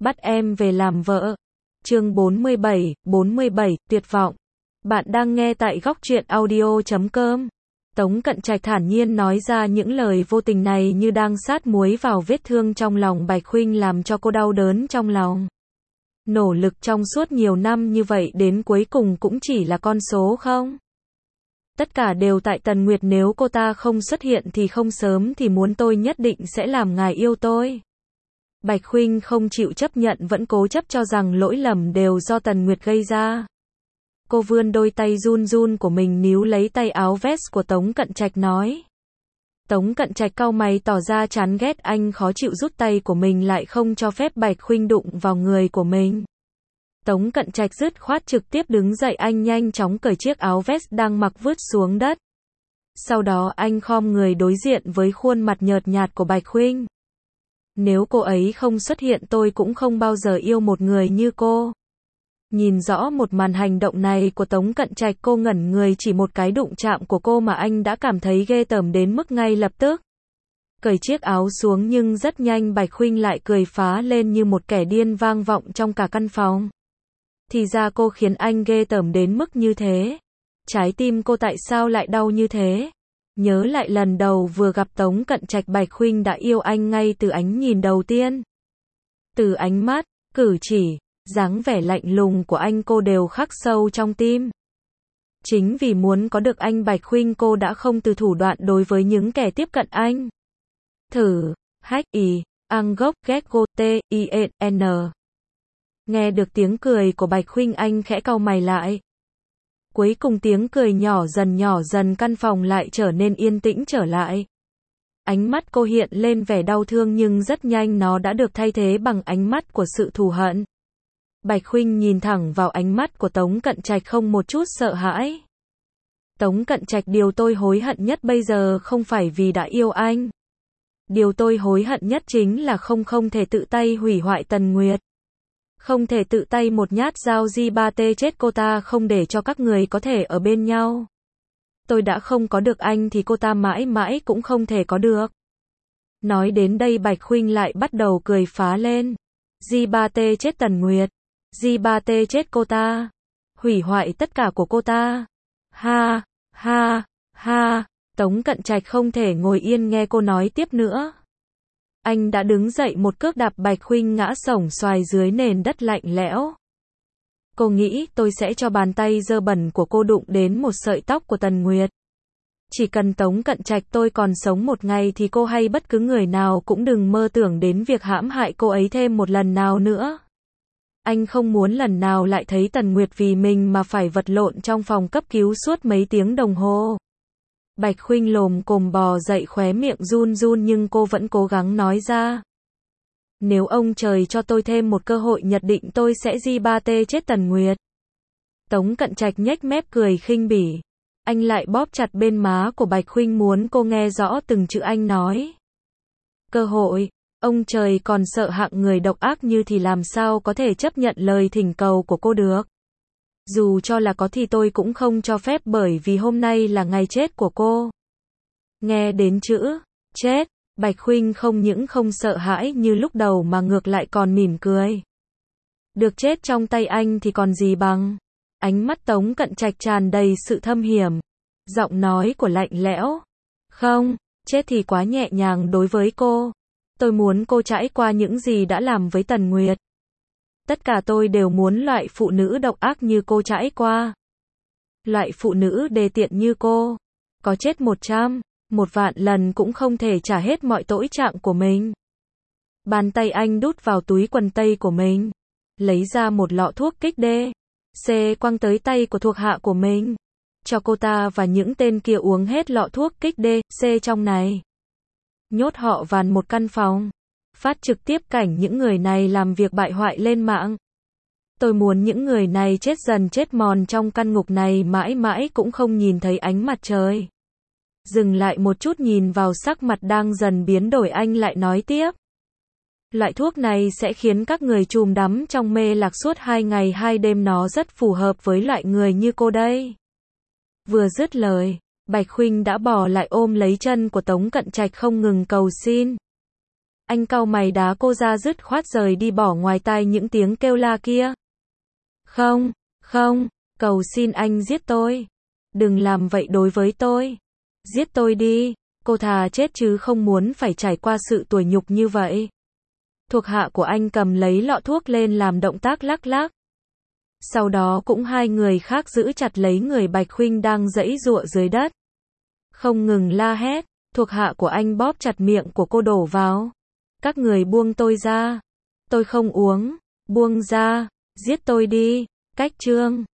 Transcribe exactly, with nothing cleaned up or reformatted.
Bắt em về làm vợ. Chương bốn mươi bảy, bốn mươi bảy, tuyệt vọng. Bạn đang nghe tại góc truyện audio chấm com. Tống Cận Trạch thản nhiên nói ra những lời vô tình này như đang sát muối vào vết thương trong lòng Bạch Khuynh, làm cho cô đau đớn trong lòng. Nỗ lực trong suốt nhiều năm như vậy đến cuối cùng cũng chỉ là con số không? Tất cả đều tại Tần Nguyệt, nếu cô ta không xuất hiện thì không sớm thì muốn tôi nhất định sẽ làm ngài yêu tôi. Bạch Khuynh không chịu chấp nhận, vẫn cố chấp cho rằng lỗi lầm đều do Tần Nguyệt gây ra. Cô vươn đôi tay run run của mình níu lấy tay áo vest của Tống Cận Trạch nói. Tống Cận Trạch cau mày tỏ ra chán ghét, anh khó chịu rút tay của mình lại, không cho phép Bạch Khuynh đụng vào người của mình. Tống Cận Trạch dứt khoát trực tiếp đứng dậy, anh nhanh chóng cởi chiếc áo vest đang mặc vứt xuống đất. Sau đó anh khom người đối diện với khuôn mặt nhợt nhạt của Bạch Khuynh. Nếu cô ấy không xuất hiện tôi cũng không bao giờ yêu một người như cô. Nhìn rõ một màn hành động này của Tống Cận Trạch, cô ngẩn người, chỉ một cái đụng chạm của cô mà anh đã cảm thấy ghê tởm đến mức ngay lập tức cởi chiếc áo xuống, nhưng rất nhanh Bạch Khuynh lại cười phá lên như một kẻ điên vang vọng trong cả căn phòng. Thì ra cô khiến anh ghê tởm đến mức như thế. Trái tim cô tại sao lại đau như thế? Nhớ lại lần đầu vừa gặp Tống Cận Trạch, Bạch Khuynh đã yêu anh ngay từ ánh nhìn đầu tiên. Từ ánh mắt, cử chỉ, dáng vẻ lạnh lùng của anh cô đều khắc sâu trong tim. Chính vì muốn có được anh, Bạch Khuynh cô đã không từ thủ đoạn đối với những kẻ tiếp cận anh. Thử, hách y, ang gốc ghét go t i n. Nghe được tiếng cười của Bạch Khuynh, anh khẽ cau mày lại. Cuối cùng tiếng cười nhỏ dần nhỏ dần, căn phòng lại trở nên yên tĩnh trở lại. Ánh mắt cô hiện lên vẻ đau thương, nhưng rất nhanh nó đã được thay thế bằng ánh mắt của sự thù hận. Bạch Khuynh nhìn thẳng vào ánh mắt của Tống Cận Trạch không một chút sợ hãi. Tống Cận Trạch, điều tôi hối hận nhất bây giờ không phải vì đã yêu anh. Điều tôi hối hận nhất chính là không không thể tự tay hủy hoại Tần Nguyệt. Không thể tự tay một nhát dao gi ba tê chết cô ta, không để cho các người có thể ở bên nhau. Tôi đã không có được anh thì cô ta mãi mãi cũng không thể có được. Nói đến đây Bạch Khuynh lại bắt đầu cười phá lên. gi ba tê chết Tần Nguyệt. gi ba tê chết cô ta. Hủy hoại tất cả của cô ta. Ha, ha, ha. Tống Cận Trạch không thể ngồi yên nghe cô nói tiếp nữa. Anh đã đứng dậy một cước đạp Bạch Khuynh ngã xổng xoài dưới nền đất lạnh lẽo. Cô nghĩ tôi sẽ cho bàn tay dơ bẩn của cô đụng đến một sợi tóc của Tần Nguyệt? Chỉ cần Tống Cận Trạch tôi còn sống một ngày thì cô hay bất cứ người nào cũng đừng mơ tưởng đến việc hãm hại cô ấy thêm một lần nào nữa. Anh không muốn lần nào lại thấy Tần Nguyệt vì mình mà phải vật lộn trong phòng cấp cứu suốt mấy tiếng đồng hồ. Bạch Khuynh lồm cồm bò dậy, khóe miệng run run nhưng cô vẫn cố gắng nói ra. Nếu ông trời cho tôi thêm một cơ hội, nhất định tôi sẽ gi ba tê chết Tần Nguyệt. Tống Cận Trạch nhếch mép cười khinh bỉ. Anh lại bóp chặt bên má của Bạch Khuynh, muốn cô nghe rõ từng chữ anh nói. Cơ hội? Ông trời còn sợ hạng người độc ác như thì làm sao có thể chấp nhận lời thỉnh cầu của cô được. Dù cho là có thì tôi cũng không cho phép, bởi vì hôm nay là ngày chết của cô. Nghe đến chữ chết, Bạch Khuynh không những không sợ hãi như lúc đầu mà ngược lại còn mỉm cười. Được chết trong tay anh thì còn gì bằng. Ánh mắt Tống Cận Trạch tràn đầy sự thâm hiểm. Giọng nói của lạnh lẽo. Không, chết thì quá nhẹ nhàng đối với cô. Tôi muốn cô trải qua những gì đã làm với Tần Nguyệt. Tất cả tôi đều muốn loại phụ nữ độc ác như cô trải qua. Loại phụ nữ đê tiện như cô. Có chết một trăm, một vạn lần cũng không thể trả hết mọi tội trạng của mình. Bàn tay anh đút vào túi quần tây của mình. Lấy ra một lọ thuốc kích đê. C quăng tới tay của thuộc hạ của mình. Cho cô ta và những tên kia uống hết lọ thuốc kích đê, C trong này. Nhốt họ vào một căn phòng. Phát trực tiếp cảnh những người này làm việc bại hoại lên mạng. Tôi muốn những người này chết dần chết mòn trong căn ngục này, mãi mãi cũng không nhìn thấy ánh mặt trời. Dừng lại một chút nhìn vào sắc mặt đang dần biến đổi, anh lại nói tiếp. Loại thuốc này sẽ khiến các người chìm đắm trong mê lạc suốt hai ngày hai đêm, nó rất phù hợp với loại người như cô đây. Vừa dứt lời, Bạch Khuynh đã bỏ lại ôm lấy chân của Tống Cận Trạch không ngừng cầu xin. Anh cau mày đá cô ra dứt khoát rời đi bỏ ngoài tai những tiếng kêu la kia. Không, không, cầu xin anh giết tôi. Đừng làm vậy đối với tôi. Giết tôi đi, cô thà chết chứ không muốn phải trải qua sự tủi nhục như vậy. Thuộc hạ của anh cầm lấy lọ thuốc lên làm động tác lắc lắc. Sau đó cũng hai người khác giữ chặt lấy người Bạch Khuynh đang giãy giụa dưới đất. Không ngừng la hét, thuộc hạ của anh bóp chặt miệng của cô đổ vào. Các người buông tôi ra. Tôi không uống, buông ra, giết tôi đi, cách chương.